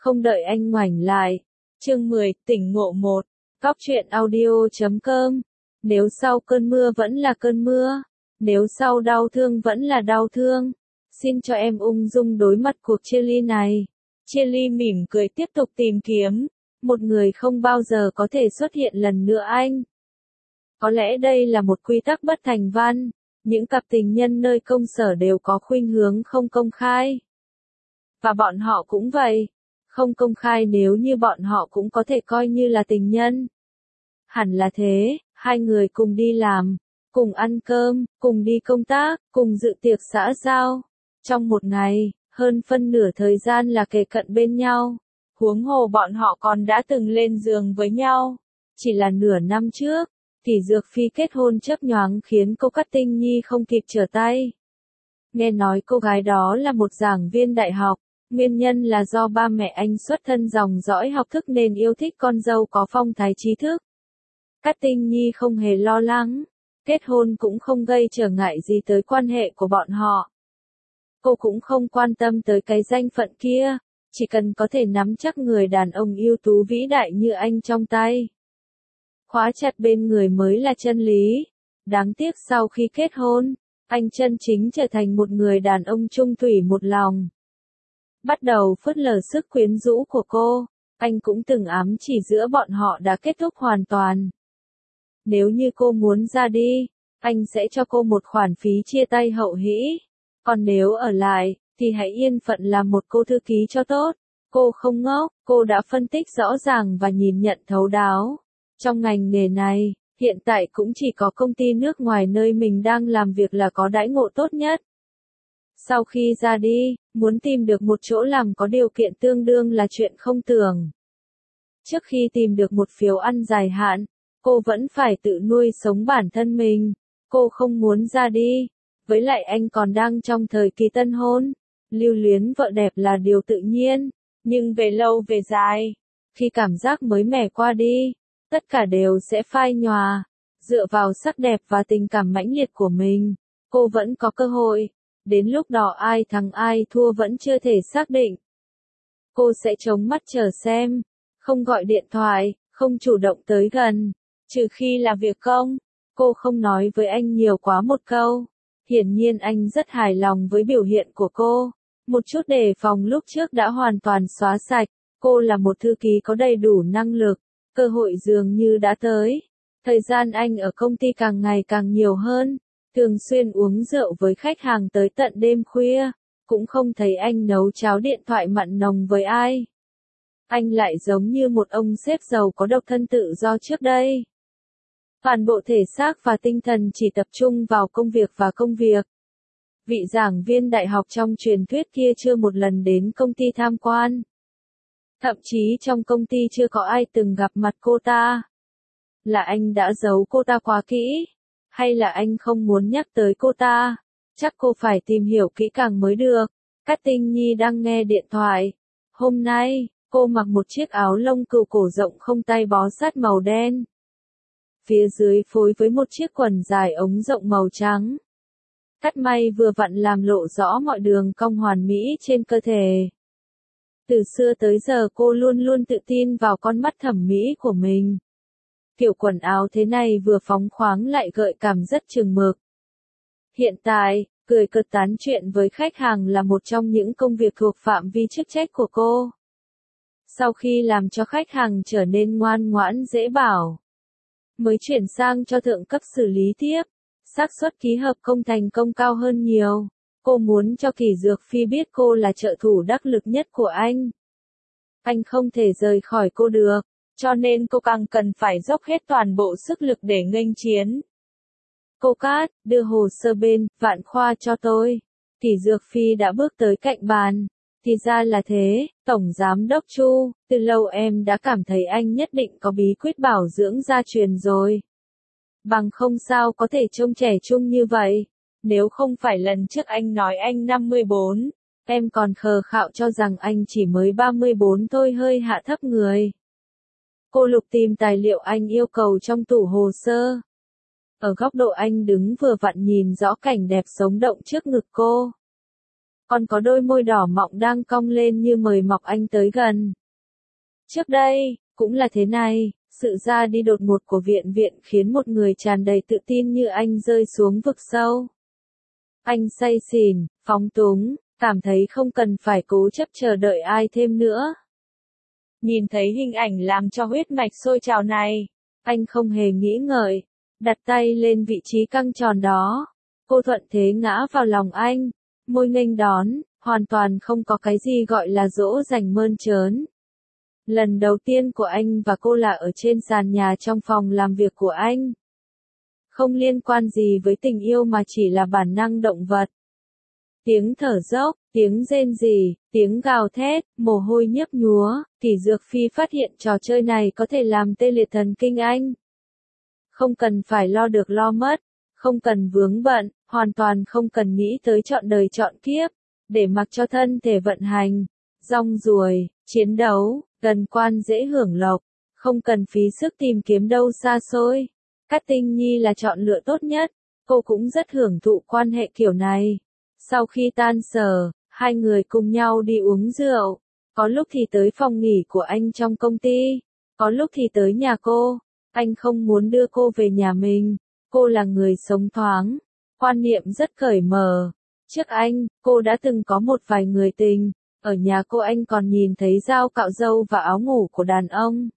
Không đợi anh ngoảnh lại. Chương 10, tỉnh ngộ 1. Cóc truyện audio.com. Nếu sau cơn mưa vẫn là cơn mưa, nếu sau đau thương vẫn là đau thương, xin cho em ung dung đối mặt cuộc chia ly này. Chia ly mỉm cười tiếp tục tìm kiếm một người không bao giờ có thể xuất hiện lần nữa anh. Có lẽ đây là một quy tắc bất thành văn, những cặp tình nhân nơi công sở đều có khuynh hướng không công khai. Và bọn họ cũng vậy, không công khai nếu như bọn họ cũng có thể coi như là tình nhân. Hẳn là thế, hai người cùng đi làm, cùng ăn cơm, cùng đi công tác, cùng dự tiệc xã giao. Trong một ngày, hơn phân nửa thời gian là kề cận bên nhau. Huống hồ bọn họ còn đã từng lên giường với nhau. Chỉ là nửa năm trước, Kỷ Dược Phi kết hôn chớp nhoáng khiến cô Cát Tinh Nhi không kịp trở tay. Nghe nói cô gái đó là một giảng viên đại học, nguyên nhân là do ba mẹ anh xuất thân dòng dõi học thức nên yêu thích con dâu có phong thái trí thức. Cát Tinh Nhi không hề lo lắng, kết hôn cũng không gây trở ngại gì tới quan hệ của bọn họ. Cô cũng không quan tâm tới cái danh phận kia, chỉ cần có thể nắm chắc người đàn ông ưu tú vĩ đại như anh trong tay. Khóa chặt bên người mới là chân lý. Đáng tiếc sau khi kết hôn, anh chân chính trở thành một người đàn ông trung thủy một lòng. Bắt đầu phớt lờ sức quyến rũ của cô, anh cũng từng ám chỉ giữa bọn họ đã kết thúc hoàn toàn. Nếu như cô muốn ra đi, anh sẽ cho cô một khoản phí chia tay hậu hĩ. Còn nếu ở lại, thì hãy yên phận làm một cô thư ký cho tốt. Cô không ngốc, cô đã phân tích rõ ràng và nhìn nhận thấu đáo. Trong ngành nghề này, hiện tại cũng chỉ có công ty nước ngoài nơi mình đang làm việc là có đãi ngộ tốt nhất. Sau khi ra đi, muốn tìm được một chỗ làm có điều kiện tương đương là chuyện không tưởng. Trước khi tìm được một phiếu ăn dài hạn, cô vẫn phải tự nuôi sống bản thân mình. Cô không muốn ra đi. Với lại anh còn đang trong thời kỳ tân hôn. Lưu luyến vợ đẹp là điều tự nhiên. Nhưng về lâu về dài, khi cảm giác mới mẻ qua đi, tất cả đều sẽ phai nhòa. Dựa vào sắc đẹp và tình cảm mãnh liệt của mình, cô vẫn có cơ hội. Đến lúc đó ai thắng ai thua vẫn chưa thể xác định. Cô sẽ chống mắt chờ xem. Không gọi điện thoại, không chủ động tới gần. Trừ khi là việc công. Cô không nói với anh nhiều quá một câu. Hiển nhiên anh rất hài lòng với biểu hiện của cô. Một chút đề phòng lúc trước đã hoàn toàn xóa sạch. Cô là một thư ký có đầy đủ năng lực. Cơ hội dường như đã tới. Thời gian anh ở công ty càng ngày càng nhiều hơn. Thường xuyên uống rượu với khách hàng tới tận đêm khuya. Cũng không thấy anh nấu cháo điện thoại mặn nồng với ai. Anh lại giống như một ông sếp giàu có độc thân tự do trước đây. Toàn bộ thể xác và tinh thần chỉ tập trung vào công việc và công việc. Vị giảng viên đại học trong truyền thuyết kia chưa một lần đến công ty tham quan. Thậm chí trong công ty chưa có ai từng gặp mặt cô ta. Là anh đã giấu cô ta quá kỹ? Hay là anh không muốn nhắc tới cô ta? Chắc cô phải tìm hiểu kỹ càng mới được. Cát Tinh Nhi đang nghe điện thoại. Hôm nay, cô mặc một chiếc áo lông cừu cổ rộng không tay bó sát màu đen. Phía dưới phối với một chiếc quần dài ống rộng màu trắng. Cắt may vừa vặn làm lộ rõ mọi đường cong hoàn mỹ trên cơ thể. Từ xưa tới giờ cô luôn luôn tự tin vào con mắt thẩm mỹ của mình. Kiểu quần áo thế này vừa phóng khoáng lại gợi cảm rất chừng mực. Hiện tại, cười cợt tán chuyện với khách hàng là một trong những công việc thuộc phạm vi chức trách của cô. Sau khi làm cho khách hàng trở nên ngoan ngoãn dễ bảo, mới chuyển sang cho thượng cấp xử lý tiếp. Xác suất ký hợp công thành công cao hơn nhiều. Cô muốn cho Kỷ Dược Phi biết cô là trợ thủ đắc lực nhất của anh. Anh không thể rời khỏi cô được, cho nên cô càng cần phải dốc hết toàn bộ sức lực để nghênh chiến. Cô Cát, đưa hồ sơ bên Vạn Khoa cho tôi. Kỷ Dược Phi đã bước tới cạnh bàn. Thì ra là thế, Tổng Giám Đốc Chu, từ lâu em đã cảm thấy anh nhất định có bí quyết bảo dưỡng gia truyền rồi. Bằng không sao có thể trông trẻ trung như vậy. Nếu không phải lần trước anh nói anh 54, em còn khờ khạo cho rằng anh chỉ mới 34 thôi, hơi hạ thấp người. Cô lục tìm tài liệu anh yêu cầu trong tủ hồ sơ. Ở góc độ anh đứng vừa vặn nhìn rõ cảnh đẹp sống động trước ngực cô. còn có đôi môi đỏ mọng đang cong lên như mời mọc anh tới gần. Trước đây, cũng là thế này, sự ra đi đột ngột của Viện Viện khiến một người tràn đầy tự tin như anh rơi xuống vực sâu. Anh say xỉn, phóng túng, cảm thấy không cần phải cố chấp chờ đợi ai thêm nữa. Nhìn thấy hình ảnh làm cho huyết mạch sôi trào này, anh không hề nghĩ ngợi, đặt tay lên vị trí căng tròn đó. Cô thuận thế ngã vào lòng anh, môi nghênh đón, hoàn toàn không có cái gì gọi là dỗ dành mơn trớn. Lần đầu tiên của anh và cô là ở trên sàn nhà trong phòng làm việc của anh. Không liên quan gì với tình yêu mà chỉ là bản năng động vật. Tiếng thở dốc, tiếng rên rỉ, tiếng gào thét, mồ hôi nhấp nhúa, Kỷ Dược Phi phát hiện trò chơi này có thể làm tê liệt thần kinh anh. Không cần phải lo được lo mất, không cần vướng bận, hoàn toàn không cần nghĩ tới chọn đời chọn kiếp, để mặc cho thân thể vận hành, rong ruổi, chiến đấu, gần quan dễ hưởng lộc, không cần phí sức tìm kiếm đâu xa xôi. Cát Tinh Nhi là chọn lựa tốt nhất, cô cũng rất hưởng thụ quan hệ kiểu này. Sau khi tan sở, hai người cùng nhau đi uống rượu, có lúc thì tới phòng nghỉ của anh trong công ty, có lúc thì tới nhà cô. Anh không muốn đưa cô về nhà mình, cô là người sống thoáng, quan niệm rất cởi mở. Trước anh, cô đã từng có một vài người tình, ở nhà cô anh còn nhìn thấy dao cạo râu và áo ngủ của đàn ông.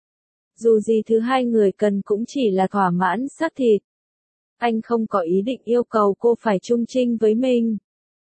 Dù gì thứ hai người cần cũng chỉ là thỏa mãn xác thịt. Anh không có ý định yêu cầu cô phải chung trinh với mình.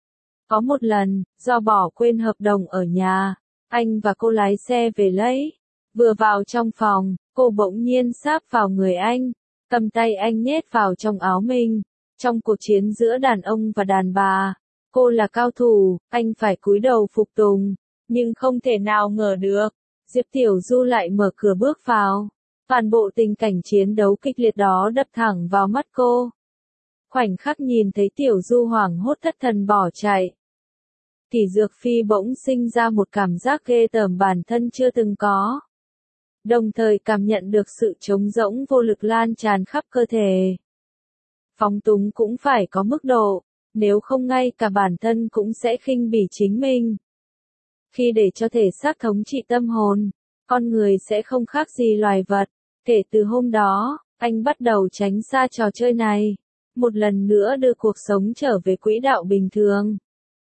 Có một lần, do bỏ quên hợp đồng ở nhà, anh và cô lái xe về lấy. Vừa vào trong phòng, cô bỗng nhiên sáp vào người anh, cầm tay anh nhét vào trong áo mình. Trong cuộc chiến giữa đàn ông và đàn bà, cô là cao thủ, anh phải cúi đầu phục tùng, nhưng không thể nào ngờ được, Diệp Tiểu Du lại mở cửa bước vào. Toàn bộ tình cảnh chiến đấu kịch liệt đó đập thẳng vào mắt cô. Khoảnh khắc nhìn thấy Tiểu Du hoảng hốt thất thần bỏ chạy, Kỷ Dược Phi bỗng sinh ra một cảm giác ghê tởm bản thân chưa từng có. Đồng thời cảm nhận được sự trống rỗng vô lực lan tràn khắp cơ thể. Phóng túng cũng phải có mức độ, nếu không ngay cả bản thân cũng sẽ khinh bỉ chính mình. Khi để cho thể xác thống trị tâm hồn, con người sẽ không khác gì loài vật. Kể từ hôm đó, anh bắt đầu tránh xa trò chơi này, một lần nữa đưa cuộc sống trở về quỹ đạo bình thường.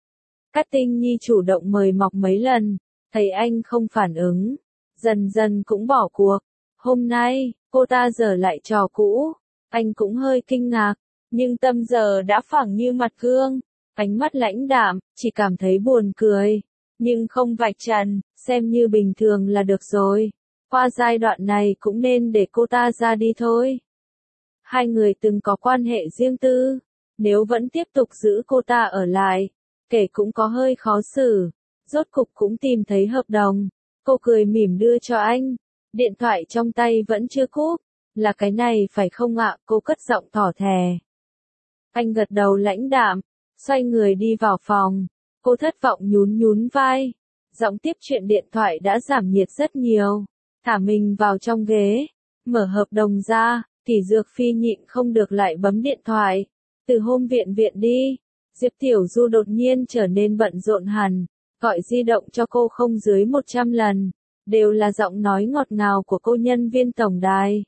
Cát Tinh Nhi chủ động mời mọc mấy lần, thấy anh không phản ứng, dần dần cũng bỏ cuộc. Hôm nay, cô ta giở lại trò cũ, anh cũng hơi kinh ngạc, nhưng tâm giờ đã phẳng như mặt gương, ánh mắt lãnh đạm, chỉ cảm thấy buồn cười, nhưng không vạch trần, xem như bình thường là được rồi. Qua giai đoạn này cũng nên để cô ta ra đi thôi. Hai người từng có quan hệ riêng tư, nếu vẫn tiếp tục giữ cô ta ở lại, kể cũng có hơi khó xử. Rốt cục cũng tìm thấy hợp đồng, cô cười mỉm đưa cho anh, điện thoại trong tay vẫn chưa cúp, là cái này phải không ạ? Cô cất giọng thỏ thè. Anh gật đầu lãnh đạm, xoay người đi vào phòng, cô thất vọng nhún nhún vai, giọng tiếp chuyện điện thoại đã giảm nhiệt rất nhiều, thả mình vào trong ghế, mở hợp đồng ra, Kỷ Dược Phi nhịn không được lại bấm điện thoại. Từ hôm Viện Viện đi, Diệp Tiểu Du đột nhiên trở nên bận rộn hẳn, gọi di động cho cô không dưới 100 lần, đều là giọng nói ngọt ngào của cô nhân viên tổng đài.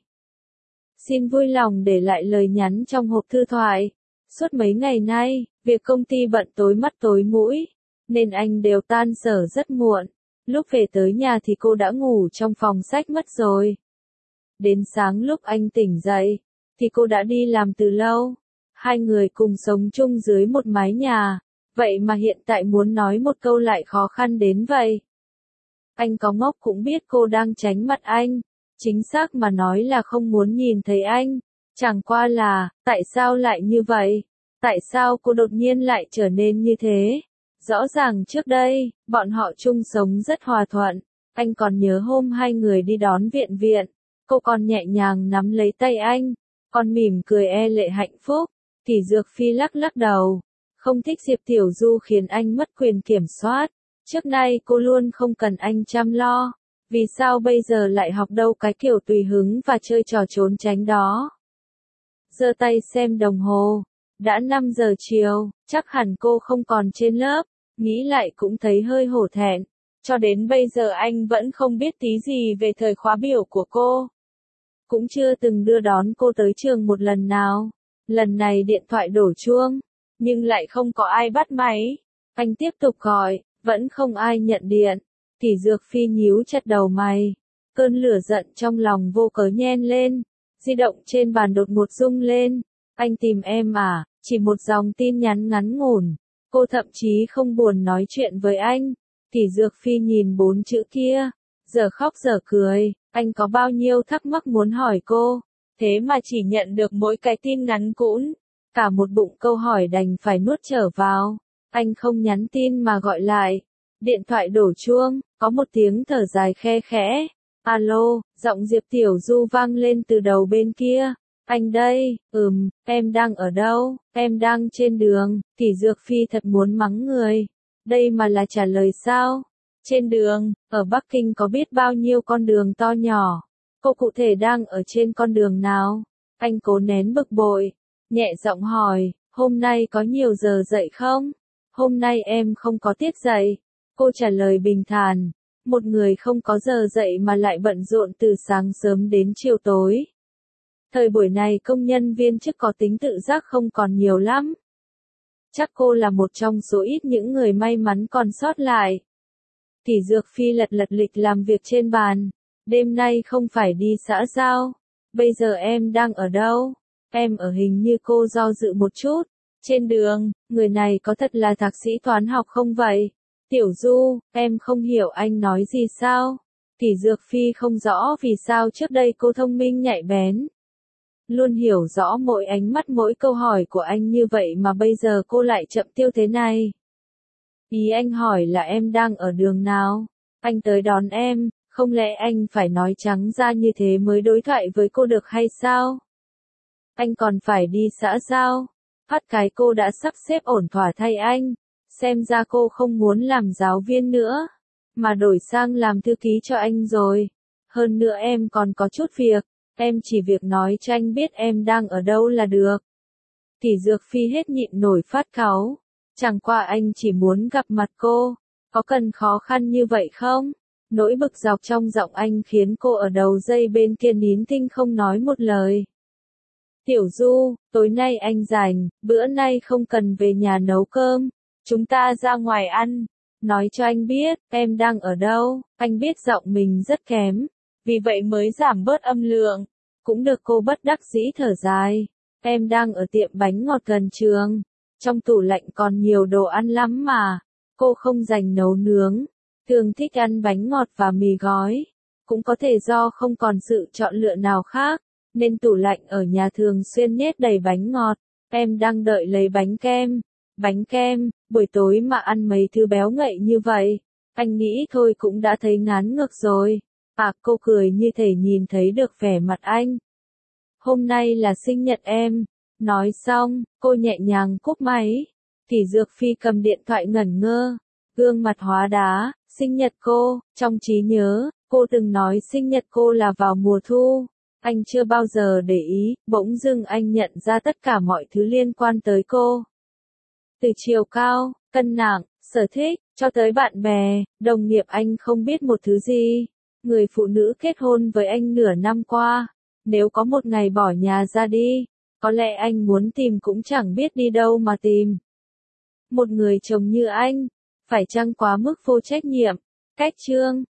Xin vui lòng để lại lời nhắn trong hộp thư thoại. Suốt mấy ngày nay, việc công ty bận tối mắt tối mũi, nên anh đều tan sở rất muộn. Lúc về tới nhà thì cô đã ngủ trong phòng sách mất rồi. Đến sáng lúc anh tỉnh dậy, thì cô đã đi làm từ lâu. Hai người cùng sống chung dưới một mái nhà, vậy mà hiện tại muốn nói một câu lại khó khăn đến vậy. Anh có ngốc cũng biết cô đang tránh mặt anh, chính xác mà nói là không muốn nhìn thấy anh. Chẳng qua là, tại sao lại như vậy? Tại sao cô đột nhiên lại trở nên như thế? Rõ ràng trước đây, bọn họ chung sống rất hòa thuận. Anh còn nhớ hôm hai người đi đón Viện Viện, cô còn nhẹ nhàng nắm lấy tay anh, còn mỉm cười e lệ hạnh phúc. Kỷ Dược Phi lắc lắc đầu, không thích Diệp Tiểu Du khiến anh mất quyền kiểm soát. Trước nay cô luôn không cần anh chăm lo, vì sao bây giờ lại học đâu cái kiểu tùy hứng và chơi trò trốn tránh đó. Giơ tay xem đồng hồ, đã 5 giờ chiều, chắc hẳn cô không còn trên lớp, Nghĩ lại cũng thấy hơi hổ thẹn. Cho đến bây giờ anh vẫn không biết tí gì về thời khóa biểu của cô. Cũng chưa từng đưa đón cô tới trường một lần nào. Lần này điện thoại đổ chuông, nhưng lại không có ai bắt máy. Anh tiếp tục gọi, vẫn không ai nhận điện. Thì Dược Phi nhíu chặt đầu mày. Cơn lửa giận trong lòng vô cớ nhen lên. Di động trên bàn đột ngột rung lên. Anh tìm em à? Chỉ một dòng tin nhắn ngắn ngủn. Cô thậm chí không buồn nói chuyện với anh. Thì Dược Phi nhìn 4 chữ kia. Giờ khóc giờ cười. Anh có bao nhiêu thắc mắc muốn hỏi cô. Thế mà chỉ nhận được mỗi cái tin ngắn cũn. Cả một bụng câu hỏi đành phải nuốt trở vào. Anh không nhắn tin mà gọi lại. Điện thoại đổ chuông, có một tiếng thở dài khe khẽ. Alo, giọng Diệp Tiểu Du vang lên từ đầu bên kia. Anh đây, em đang ở đâu? Em đang trên đường. Thì Dược Phi thật muốn mắng người. Đây mà là trả lời sao? Trên đường, ở Bắc Kinh có biết bao nhiêu con đường to nhỏ. Cô cụ thể đang ở trên con đường nào? Anh cố nén bực bội. Nhẹ giọng hỏi, hôm nay có nhiều giờ dậy không? Hôm nay em không có tiết dậy. Cô trả lời bình thản. Một người không có giờ dậy mà lại bận rộn từ sáng sớm đến chiều tối. Thời buổi này công nhân viên chức có tính tự giác không còn nhiều lắm. Chắc cô là một trong số ít những người may mắn còn sót lại. Thì Dược Phi lật lật lịch làm việc trên bàn. Đêm nay không phải đi xã giao. Bây giờ em đang ở đâu? Em ở hình như cô do dự một chút. Trên đường, người này có thật là thạc sĩ toán học không vậy? Tiểu Du, em không hiểu anh nói gì sao? Thì Dược Phi không rõ vì sao trước đây cô thông minh nhạy bén. Luôn hiểu rõ mỗi ánh mắt mỗi câu hỏi của anh như vậy mà bây giờ cô lại chậm tiêu thế này. Ý anh hỏi là em đang ở đường nào? Anh tới đón em, không lẽ anh phải nói trắng ra như thế mới đối thoại với cô được hay sao? Anh còn phải đi xã sao? Phát cái cô đã sắp xếp ổn thỏa thay anh. Xem ra cô không muốn làm giáo viên nữa, mà đổi sang làm thư ký cho anh rồi. Hơn nữa em còn có chút việc, em chỉ việc nói cho anh biết em đang ở đâu là được. Thì Dược Phi hết nhịn nổi phát cáu. Chẳng qua anh chỉ muốn gặp mặt cô, có cần khó khăn như vậy không? Nỗi bực dọc trong giọng anh khiến cô ở đầu dây bên kia nín thinh không nói một lời. Tiểu Du, tối nay anh rảnh, bữa nay không cần về nhà nấu cơm, chúng ta ra ngoài ăn. Nói cho anh biết, em đang ở đâu. Anh biết giọng mình rất kém, vì vậy mới giảm bớt âm lượng. Cũng được, cô bất đắc dĩ thở dài. Em đang ở tiệm bánh ngọt gần trường. Trong tủ lạnh còn nhiều đồ ăn lắm mà. Cô không dành nấu nướng, thường thích ăn bánh ngọt và mì gói. Cũng có thể do không còn sự chọn lựa nào khác, nên tủ lạnh ở nhà thường xuyên nhét đầy bánh ngọt. Em đang đợi lấy bánh kem. Bánh kem, buổi tối mà ăn mấy thứ béo ngậy như vậy. Anh nghĩ thôi cũng đã thấy ngán ngược rồi. À, cô cười như thể nhìn thấy được vẻ mặt anh. Hôm nay là sinh nhật em. Nói xong, cô nhẹ nhàng cúp máy. Thì Dược Phi cầm điện thoại ngẩn ngơ. Gương mặt hóa đá, sinh nhật cô, trong trí nhớ, cô từng nói sinh nhật cô là vào mùa thu. Anh chưa bao giờ để ý, bỗng dưng anh nhận ra tất cả mọi thứ liên quan tới cô. Từ chiều cao, cân nặng, sở thích, cho tới bạn bè, đồng nghiệp, anh không biết một thứ gì. Người phụ nữ kết hôn với anh nửa năm qua, nếu có một ngày bỏ nhà ra đi, có lẽ anh muốn tìm cũng chẳng biết đi đâu mà tìm. Một người chồng như anh, phải chăng quá mức vô trách nhiệm? Cách chương